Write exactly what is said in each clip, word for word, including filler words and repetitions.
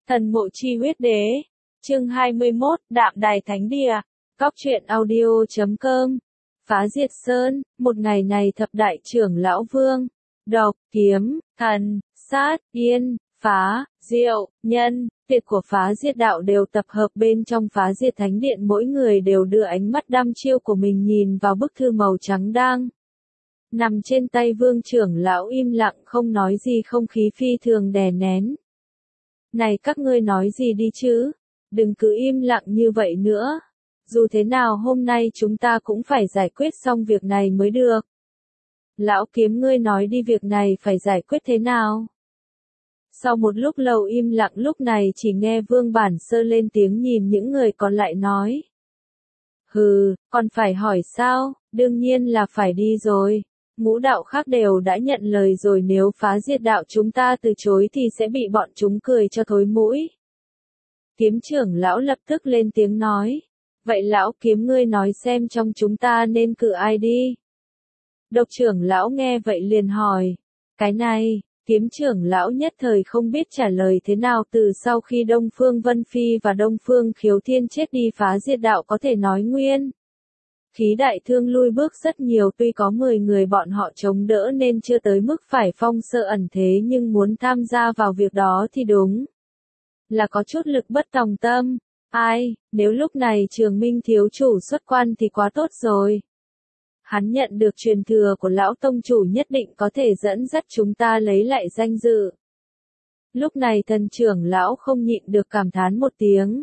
Thần mộ chi huyết đế. Chương hai mươi mốt, Đạm Đài Thánh Địa. Cóc truyện audio chấm com. Phá diệt sơn, một ngày này thập đại trưởng lão vương, độc, kiếm, thần, sát, yên, phá, diệu, nhân, tuyệt của phá diệt đạo đều tập hợp bên trong phá diệt thánh điện, mỗi người đều đưa ánh mắt đăm chiêu của mình nhìn vào bức thư màu trắng đang nằm trên tay vương trưởng lão, im lặng không nói gì, không khí phi thường đè nén. Này các ngươi nói gì đi chứ, đừng cứ im lặng như vậy nữa. Dù thế nào hôm nay chúng ta cũng phải giải quyết xong việc này mới được. Lão kiếm, ngươi nói đi, việc này phải giải quyết thế nào? Sau một lúc lâu im lặng, lúc này chỉ nghe Vương Bản Sơ lên tiếng nhìn những người còn lại nói. Hừ, còn phải hỏi sao, đương nhiên là phải đi rồi. Ngũ đạo khác đều đã nhận lời rồi, nếu phá diệt đạo chúng ta từ chối thì sẽ bị bọn chúng cười cho thối mũi. Kiếm trưởng lão lập tức lên tiếng nói. Vậy lão kiếm, ngươi nói xem trong chúng ta nên cử ai đi? Độc trưởng lão nghe vậy liền hỏi. Cái này, kiếm trưởng lão nhất thời không biết trả lời thế nào. Từ sau khi Đông Phương Vân Phi và Đông Phương Khiếu Thiên chết đi, phá diệt đạo có thể nói nguyên khí đại thương lui bước rất nhiều, tuy có mười người bọn họ chống đỡ nên chưa tới mức phải phong sơ ẩn thế, nhưng muốn tham gia vào việc đó thì đúng là có chút lực bất tòng tâm. Ai, nếu lúc này Trường Minh thiếu chủ xuất quan thì quá tốt rồi. Hắn nhận được truyền thừa của lão tông chủ, nhất định có thể dẫn dắt chúng ta lấy lại danh dự. Lúc này thần trưởng lão không nhịn được cảm thán một tiếng.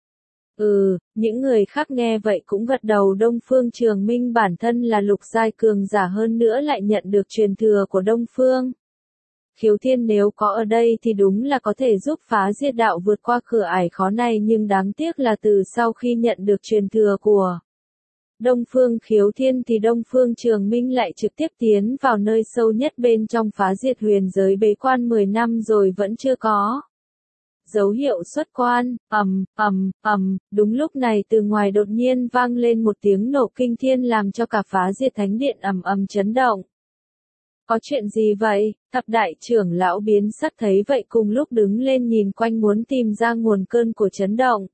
Ừ, những người khác nghe vậy cũng gật đầu. Đông Phương Trường Minh bản thân là lục giai cường giả, hơn nữa lại nhận được truyền thừa của Đông Phương Khiếu Thiên, nếu có ở đây thì đúng là có thể giúp phá diệt đạo vượt qua cửa ải khó này, nhưng đáng tiếc là từ sau khi nhận được truyền thừa của Đông Phương Khiếu Thiên thì Đông Phương Trường Minh lại trực tiếp tiến vào nơi sâu nhất bên trong phá diệt huyền giới, bế quan mười năm rồi vẫn chưa có dấu hiệu xuất quan. Ầm, ầm, ầm, đúng lúc này từ ngoài đột nhiên vang lên một tiếng nổ kinh thiên, làm cho cả phá diệt thánh điện ầm ầm chấn động. Có chuyện gì vậy? Thập đại trưởng lão biến sắc thấy vậy cùng lúc đứng lên nhìn quanh muốn tìm ra nguồn cơn của chấn động.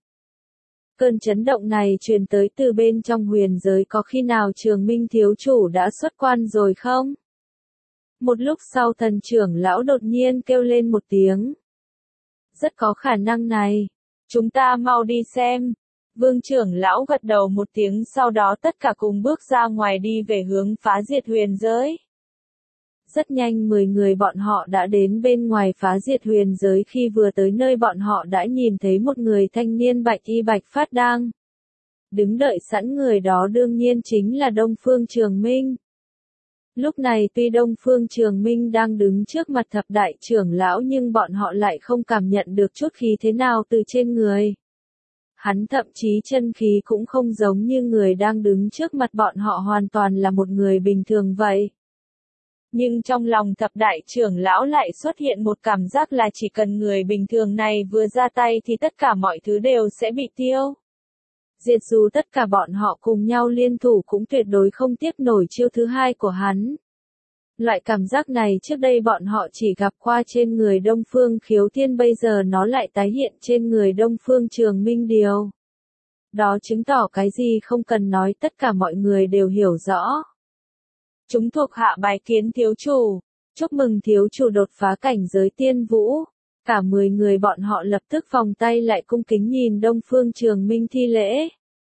Cơn chấn động này truyền tới từ bên trong huyền giới, có khi nào Trường Minh thiếu chủ đã xuất quan rồi không? Một lúc sau thần trưởng lão đột nhiên kêu lên một tiếng. Rất có khả năng này. Chúng ta mau đi xem. Vương trưởng lão gật đầu một tiếng, sau đó tất cả cùng bước ra ngoài đi về hướng phá diệt huyền giới. Rất nhanh mười người bọn họ đã đến bên ngoài phá diệt huyền giới, khi vừa tới nơi bọn họ đã nhìn thấy một người thanh niên bạch y bạch phát đang đứng đợi sẵn, người đó đương nhiên chính là Đông Phương Trường Minh. Lúc này tuy Đông Phương Trường Minh đang đứng trước mặt thập đại trưởng lão, nhưng bọn họ lại không cảm nhận được chút khí thế nào từ trên người hắn, thậm chí chân khí cũng không giống như người đang đứng trước mặt bọn họ, hoàn toàn là một người bình thường vậy. Nhưng trong lòng thập đại trưởng lão lại xuất hiện một cảm giác là chỉ cần người bình thường này vừa ra tay thì tất cả mọi thứ đều sẽ bị tiêu diệt, dù tất cả bọn họ cùng nhau liên thủ cũng tuyệt đối không tiếp nổi chiêu thứ hai của hắn. Loại cảm giác này trước đây bọn họ chỉ gặp qua trên người Đông Phương Khiếu Thiên, bây giờ nó lại tái hiện trên người Đông Phương Trường Minh. Điều đó chứng tỏ cái gì không cần nói, tất cả mọi người đều hiểu rõ. Chúng thuộc hạ bái kiến thiếu chủ. Chúc mừng thiếu chủ đột phá cảnh giới tiên vũ. Cả mười người bọn họ lập tức vòng tay lại cung kính nhìn Đông Phương Trường Minh thi lễ.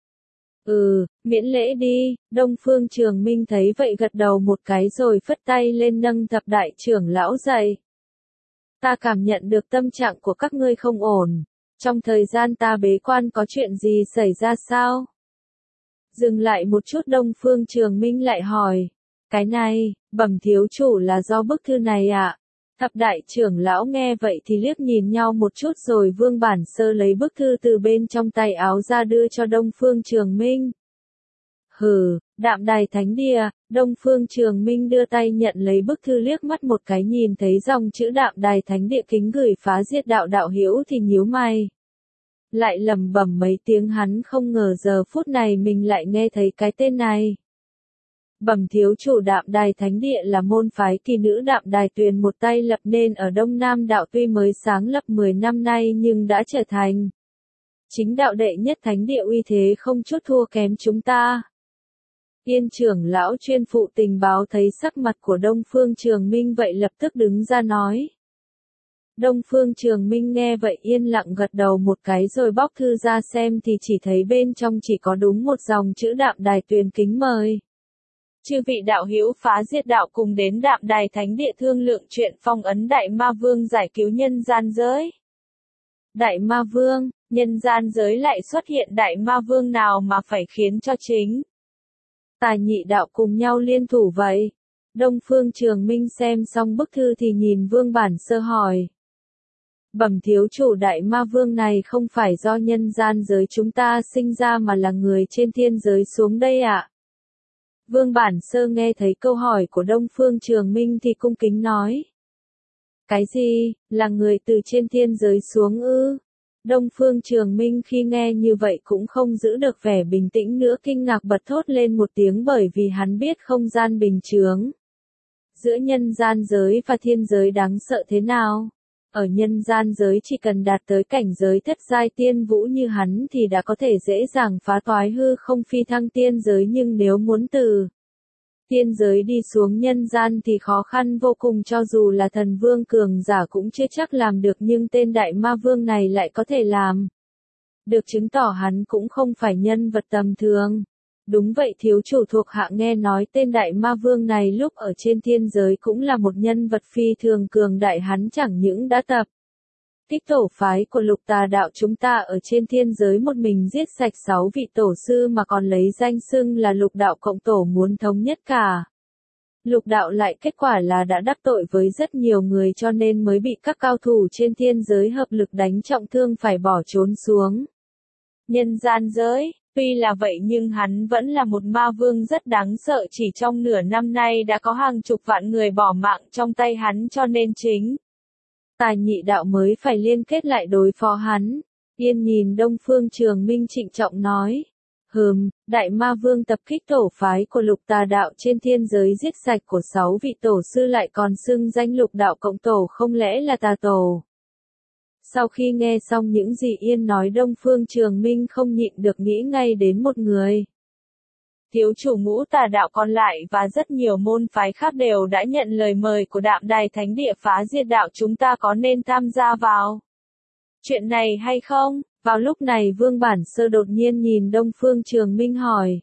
Ừ, miễn lễ đi. Đông Phương Trường Minh thấy vậy gật đầu một cái rồi phất tay lên nâng thập đại trưởng lão dậy. Ta cảm nhận được tâm trạng của các ngươi không ổn. Trong thời gian ta bế quan có chuyện gì xảy ra sao? Dừng lại một chút, Đông Phương Trường Minh lại hỏi. Cái này, bẩm thiếu chủ, là do bức thư này ạ. À? Thập đại trưởng lão nghe vậy thì liếc nhìn nhau một chút, rồi Vương Bản Sơ lấy bức thư từ bên trong tay áo ra đưa cho Đông Phương Trường Minh. Hừ, Đạm Đài Thánh Địa. Đông Phương Trường Minh đưa tay nhận lấy bức thư, liếc mắt một cái nhìn thấy dòng chữ Đạm Đài Thánh Địa, kính gửi phá diệt đạo đạo hữu thì nhíu mày. Lại lẩm bẩm mấy tiếng, hắn không ngờ giờ phút này mình lại nghe thấy cái tên này. Bẩm thiếu chủ Đạm Đài Thánh Địa là môn phái kỳ nữ Đạm Đài Tuyền một tay lập nên ở Đông Nam đạo, tuy mới sáng lập mười năm nay nhưng đã trở thành chính đạo đệ nhất thánh địa, uy thế không chút thua kém chúng ta. Yên trưởng lão chuyên phụ tình báo thấy sắc mặt của Đông Phương Trường Minh vậy lập tức đứng ra nói. Đông Phương Trường Minh nghe vậy yên lặng gật đầu một cái rồi bóc thư ra xem thì chỉ thấy bên trong chỉ có đúng một dòng chữ Đạm Đài Tuyền kính mời. Chư vị đạo hữu phá diệt đạo cùng đến Đạm Đài Thánh Địa thương lượng chuyện phong ấn Đại Ma Vương giải cứu nhân gian giới. Đại Ma Vương, nhân gian giới lại xuất hiện Đại Ma Vương nào mà phải khiến cho chính Tài Nhị đạo cùng nhau liên thủ vậy? Đông Phương Trường Minh xem xong bức thư thì nhìn Vương Bản Sơ hỏi. Bẩm thiếu chủ, Đại Ma Vương này không phải do nhân gian giới chúng ta sinh ra mà là người trên thiên giới xuống đây ạ. À? Vương Bản Sơ nghe thấy câu hỏi của Đông Phương Trường Minh thì cung kính nói. Cái gì, là người từ trên thiên giới xuống ư? Đông Phương Trường Minh khi nghe như vậy cũng không giữ được vẻ bình tĩnh nữa, kinh ngạc bật thốt lên một tiếng, bởi vì hắn biết không gian bình chướng giữa nhân gian giới và thiên giới đáng sợ thế nào. Ở nhân gian giới chỉ cần đạt tới cảnh giới thất giai tiên vũ như hắn thì đã có thể dễ dàng phá toái hư không phi thăng tiên giới, nhưng nếu muốn từ tiên giới đi xuống nhân gian thì khó khăn vô cùng, cho dù là thần vương cường giả cũng chưa chắc làm được, nhưng tên Đại Ma Vương này lại có thể làm được, chứng tỏ hắn cũng không phải nhân vật tầm thường. Đúng vậy thiếu chủ, thuộc hạ nghe nói tên Đại Ma Vương này lúc ở trên thiên giới cũng là một nhân vật phi thường cường đại, hắn chẳng những đã tập kích tổ phái của Lục Tà đạo chúng ta ở trên thiên giới một mình giết sạch sáu vị tổ sư mà còn lấy danh xưng là Lục đạo cộng tổ, muốn thống nhất cả Lục đạo, lại kết quả là đã đắc tội với rất nhiều người cho nên mới bị các cao thủ trên thiên giới hợp lực đánh trọng thương phải bỏ trốn xuống nhân gian giới. Tuy là vậy nhưng hắn vẫn là một ma vương rất đáng sợ, chỉ trong nửa năm nay đã có hàng chục vạn người bỏ mạng trong tay hắn, cho nên chính Tài Nhị đạo mới phải liên kết lại đối phó hắn. Yên nhìn Đông Phương Trường Minh trịnh trọng nói. Hừm, Đại Ma Vương tập kích tổ phái của Lục Tà đạo trên thiên giới, giết sạch của sáu vị tổ sư, lại còn xưng danh Lục đạo cộng tổ, không lẽ là tà tổ? Sau khi nghe xong những gì Yên nói, Đông Phương Trường Minh không nhịn được nghĩ ngay đến một người. Thiếu chủ Ngũ Tà đạo còn lại và rất nhiều môn phái khác đều đã nhận lời mời của Đạm Đài Thánh Địa phá diệt đạo, chúng ta có nên tham gia vào chuyện này hay không? Vào lúc này Vương Bản Sơ đột nhiên nhìn Đông Phương Trường Minh hỏi.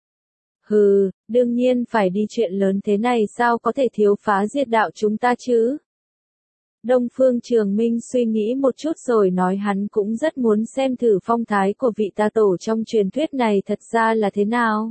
Hừ, đương nhiên phải đi, chuyện lớn thế này sao có thể thiếu phá diệt đạo chúng ta chứ? Đông Phương Trường Minh suy nghĩ một chút rồi nói hắn cũng rất muốn xem thử phong thái của vị tà tổ trong truyền thuyết này thật ra là thế nào.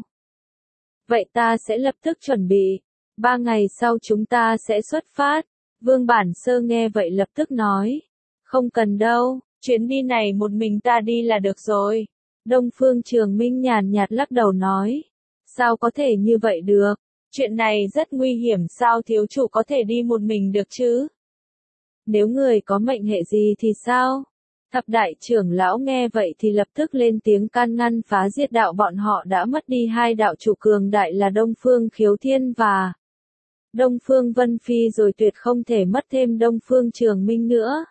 Vậy ta sẽ lập tức chuẩn bị. Ba ngày sau chúng ta sẽ xuất phát. Vương Bản Sơ nghe vậy lập tức nói. Không cần đâu, chuyến đi này một mình ta đi là được rồi. Đông Phương Trường Minh nhàn nhạt lắc đầu nói. Sao có thể như vậy được? Chuyện này rất nguy hiểm, sao thiếu chủ có thể đi một mình được chứ? Nếu người có mệnh hệ gì thì sao? Thập đại trưởng lão nghe vậy thì lập tức lên tiếng can ngăn phá diệt đạo, bọn họ đã mất đi hai đạo chủ cường đại là Đông Phương Khiếu Thiên và Đông Phương Vân Phi rồi, tuyệt không thể mất thêm Đông Phương Trường Minh nữa.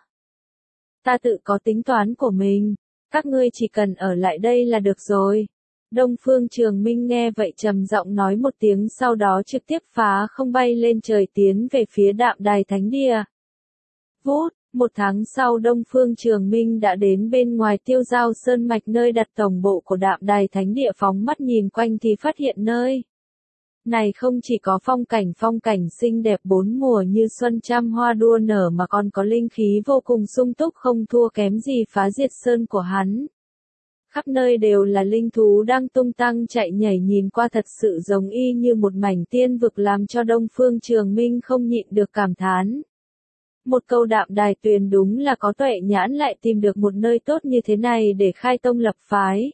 Ta tự có tính toán của mình, các ngươi chỉ cần ở lại đây là được rồi. Đông Phương Trường Minh nghe vậy trầm giọng nói một tiếng, sau đó trực tiếp phá không bay lên trời tiến về phía Đạm Đài Thánh Địa. Vút, một tháng sau Đông Phương Trường Minh đã đến bên ngoài Tiêu Giao Sơn Mạch, nơi đặt tổng bộ của Đạm Đài Thánh Địa. Phóng mắt nhìn quanh thì phát hiện nơi này không chỉ có phong cảnh phong cảnh xinh đẹp bốn mùa như xuân trăm hoa đua nở mà còn có linh khí vô cùng sung túc, không thua kém gì Phá Diệt Sơn của hắn. Khắp nơi đều là linh thú đang tung tăng chạy nhảy, nhìn qua thật sự giống y như một mảnh tiên vực, làm cho Đông Phương Trường Minh không nhịn được cảm thán. Một câu Đạm Đài Tuyền đúng là có tuệ nhãn, lại tìm được một nơi tốt như thế này để khai tông lập phái.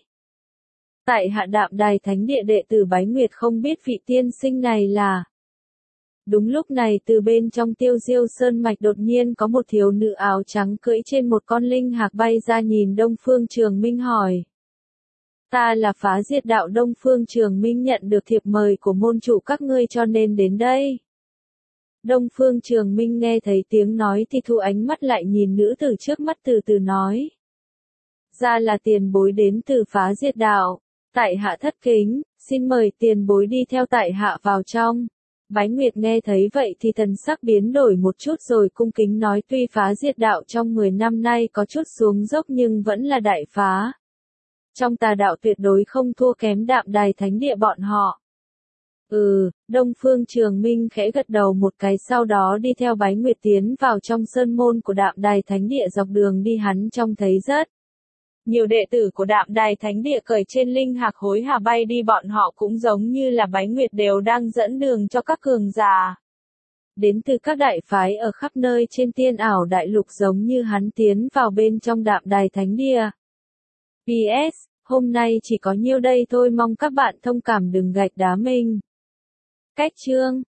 Tại hạ Đạm Đài Thánh Địa đệ tử Bái Nguyệt, không biết vị tiên sinh này là. Đúng lúc này từ bên trong Tiêu Diêu Sơn Mạch đột nhiên có một thiếu nữ áo trắng cưỡi trên một con linh hạc bay ra, nhìn Đông Phương Trường Minh hỏi. Ta là Phá Diệt Đạo Đông Phương Trường Minh, nhận được thiệp mời của môn chủ các ngươi cho nên đến đây. Đông Phương Trường Minh nghe thấy tiếng nói thì thu ánh mắt lại nhìn nữ tử trước mắt, từ từ nói. Ra là tiền bối đến từ Phá Diệt Đạo. Tại hạ thất kính, xin mời tiền bối đi theo tại hạ vào trong. Bái Nguyệt nghe thấy vậy thì thần sắc biến đổi một chút rồi cung kính nói, tuy Phá Diệt Đạo trong mười năm nay có chút xuống dốc nhưng vẫn là đại phá. Trong tà đạo tuyệt đối không thua kém Đạm Đài Thánh Địa bọn họ. Ừ, Đông Phương Trường Minh khẽ gật đầu một cái, sau đó đi theo Bái Nguyệt tiến vào trong sơn môn của Đạm Đài Thánh Địa. Dọc đường đi hắn trông thấy rất nhiều đệ tử của Đạm Đài Thánh Địa cởi trên linh hạc hối hả bay đi, bọn họ cũng giống như là Bái Nguyệt đều đang dẫn đường cho các cường giả đến từ các đại phái ở khắp nơi trên Tiên Ảo Đại Lục, giống như hắn tiến vào bên trong Đạm Đài Thánh Địa. pê ét, hôm nay chỉ có nhiêu đây thôi, mong các bạn thông cảm đừng gạch đá mình. Cách chương